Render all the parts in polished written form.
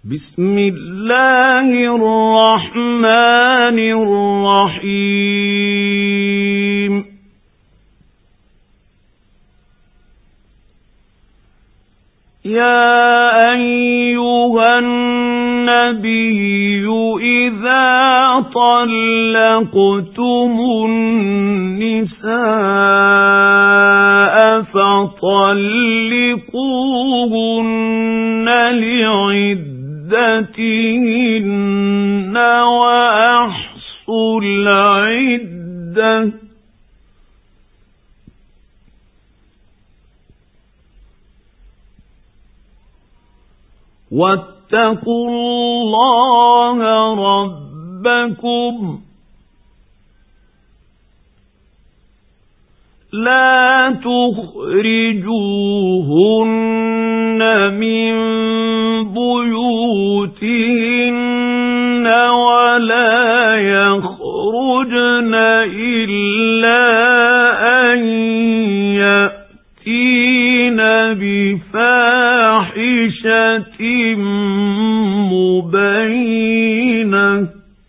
بسم الله الرحمن الرحيم يا أيها النبي إذا طلقتم النساء فطلقوهن لعدتهن وأحصوا العدة واتقوا الله ربكم لا تخرجوهن من بيوتهن ولا يخرجن إلا أن يأتين بفاحشة مبينة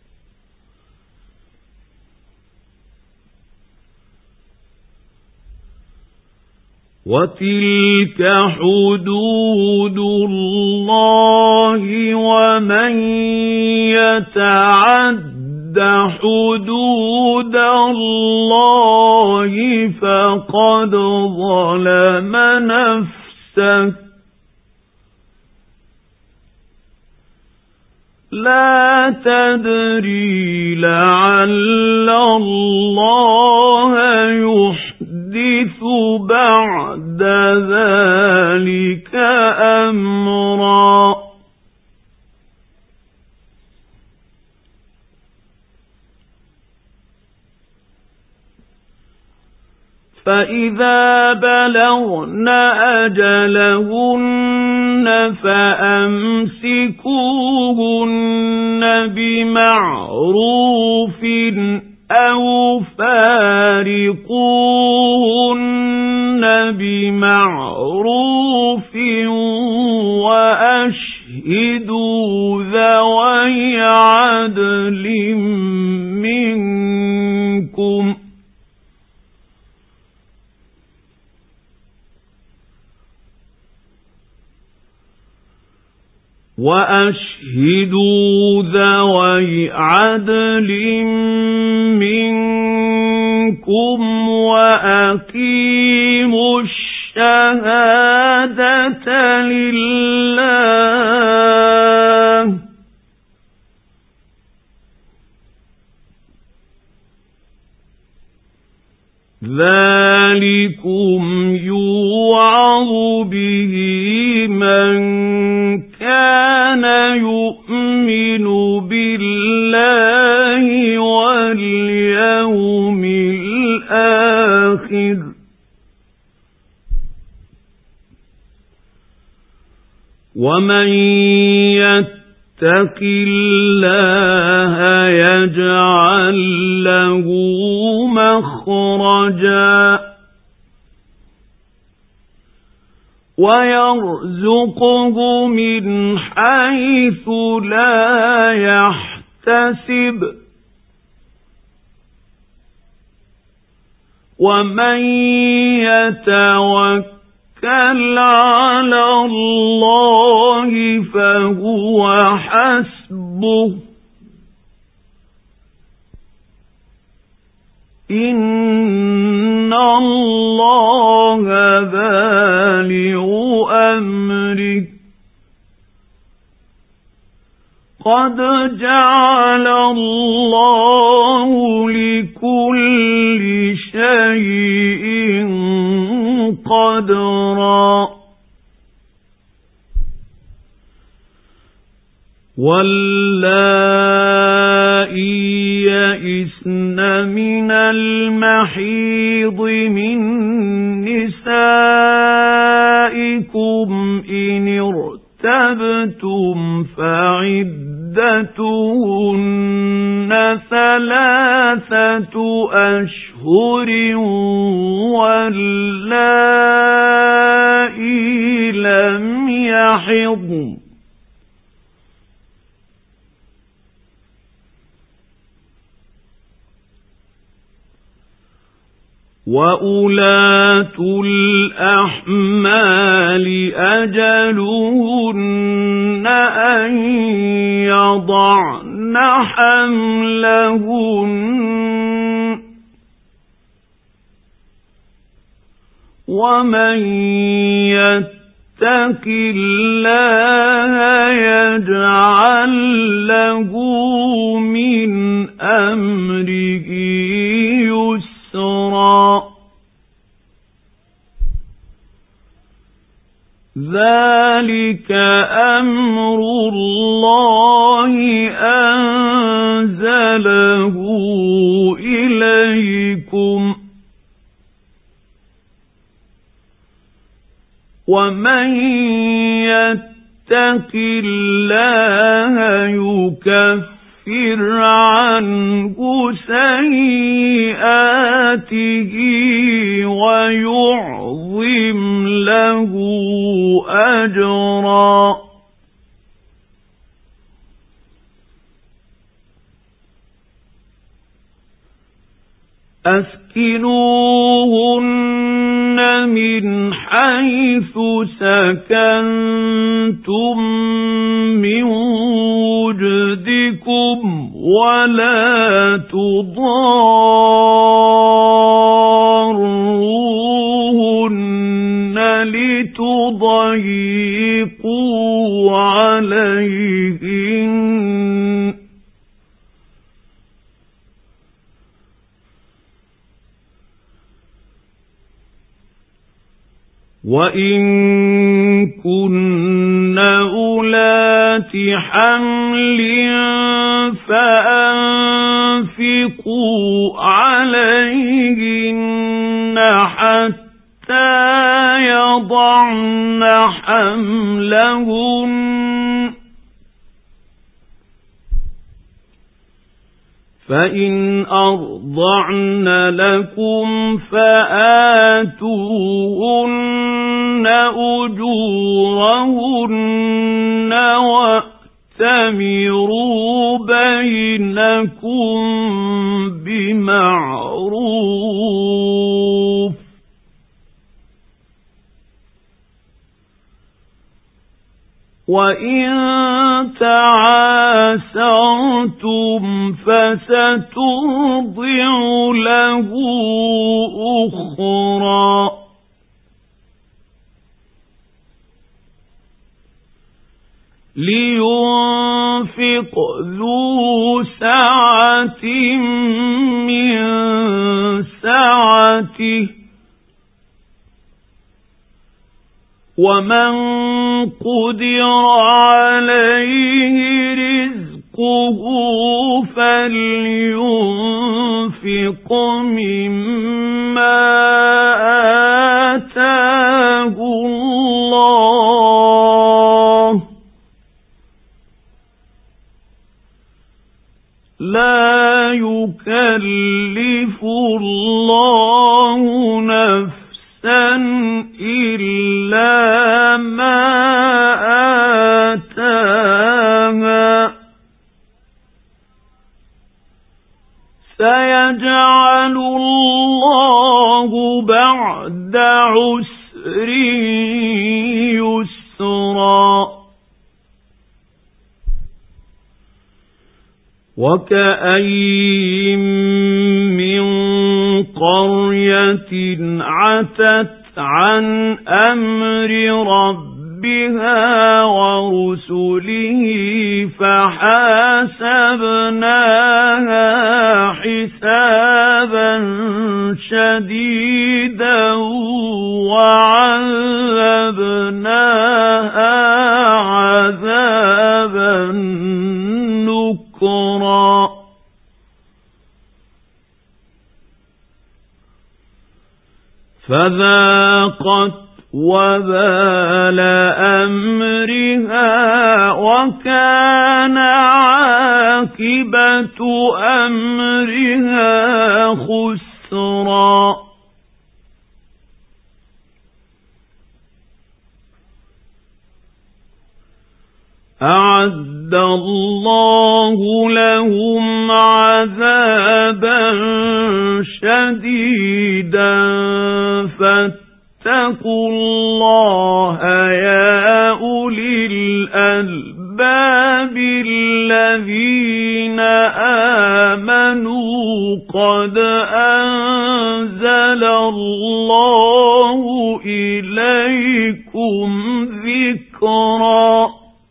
وتلك حدود الله ومن يتعد حدود الله فقد ظلم نفسه لا تدري لعل الله يحدث بعد ذلك أمرا فإذا بلغن أجلهن فأمسكوهن بمعروف أو فارقوهن بمعروف وأشهدوا ذوي عدل منكم وأقيموا الشهادة لله ذلكم يوعظ به من كان يؤمن بالله واليوم الآخر ومن يتق الله يجعل له مخرجا ويرزقه من حيث لا يحتسب ومن يتوكل على الله فهو حسبه إن الله بالغ أمره قد جعل الله لكل شيء قدرا واللائي يئسن من المحيض من نسائكم إن ارتبتم فعدتهن 3 أشهر واللائي لم يحضن وَأُولَاتُ الْأَحْمَالِ أَجَلُهُنَّ أَن يَضَعْنَ حَمْلَهُنَّ وَمَن يَتَّقِ اللَّهَ يَجْعَل لَّهُ مِنْ أَمْرِهِ يُسْرًا ذَلِكَ أَمْرُ اللَّهِ أَنزَلَهُ إِلَيْكُمْ وَمَن يَتَّقِ اللَّهَ يُكَفِّرْ عَنْهُ سَيِّئَاتِهِ وَيُعْظِمْ لَهُ أَجْرًا أَسْكِنُوهُنَّ مِنْ حَيْثُ سَكَنْتُم مِّن وُجْدِكُمْ وَلَا تُضَارُّوهُنَّ لِتُضَيِّقُوا عَلَيْهِنَّ وَإِن كُنَّ أُولَاتِ حَمْلٍ فَأَنفِقُوا عَلَيْهِنَّ حَتَّى يَضَعْنَ حَمْلَهُنَّ فَإِنْ أَرْضَعْنَ لَكُمْ فَآتُوهُنَّ أُجُورَهُنَّ وَأْتَمِرُوا بَيْنَكُمْ بِمَعْرُوفٍ وَإِن تَعَاسَرْتُمْ فَسَتُرْضِعُ لَهُ أُخْرَى لِيُنْفِقْ ذُو سَعَةٍ مِّن سَعَتِهِ وَمَنْ قُدِرَ عَلَيْهِ رِزْقُهُ فَلْيُنْفِقْ مِمَّا آتَاهُ اللَّهُ لَا يُكَلِّفُ اللَّهُ نَفْسًا إِلَّا مَا آتَاهَا سَيَجْعَلُ اللَّهُ بَعْدَ عُسْرٍ يُسْرًا وَكَأَيِّن مِّن قَرْيَةٍ عَتَتْ عَنْ أَمْرِ رَبِّهَا وَرُسُلِهِ فَحَاسَبْنَاهَا حِسَابًا شَدِيدًا وَعَذَّبْنَاهَا عَذَابًا نُكْرًا فَذَاقَتْ وَبَالَ أَمْرِهَا وَكَانَ عَاقِبَةُ أَمْرِهَا خُسْرًا أَعَدَّ أعد الله لهم عذابا شديدا فاتقوا الله يا أولي الألباب الذين آمنوا قد أنزل الله إليكم ذكرا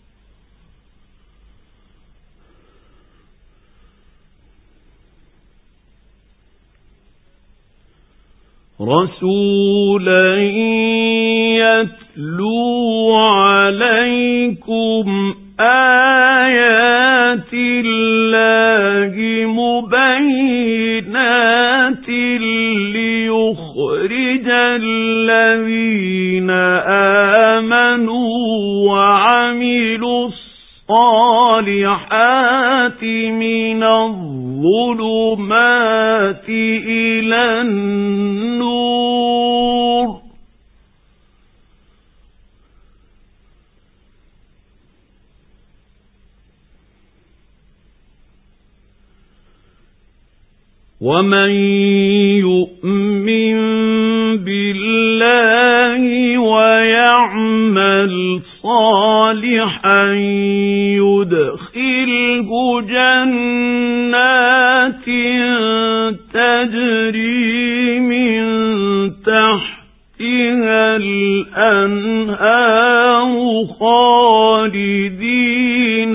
رسولا يتلو عليكم آيات الله مبينات ليخرج الذين آمنوا وعملوا الصالحات من الظلمات إلى النور ومن يؤمن بالله ويعمل صالحا يدخله جنات تجري من تحتها الأنهار خالدين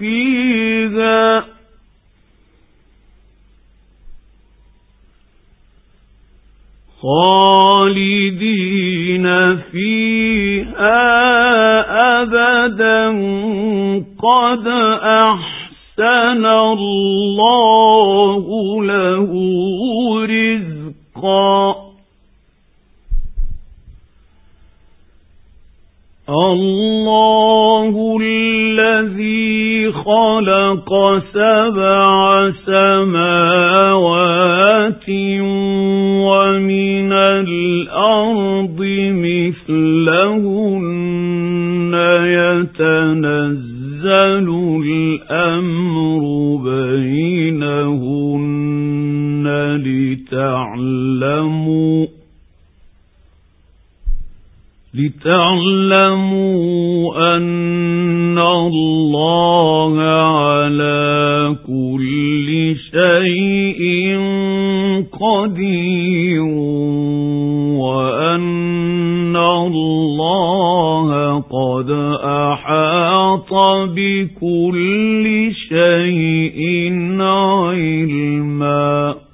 فيها أبدا قد أحسن الله له رزقا الله الذي خلق 7 سماوات ومن الأرض مثلهن يتنزل الأمر بينهن لتعلموا أن الله على كل شيء قدير وأن الله قد أحاط بكل شيء علما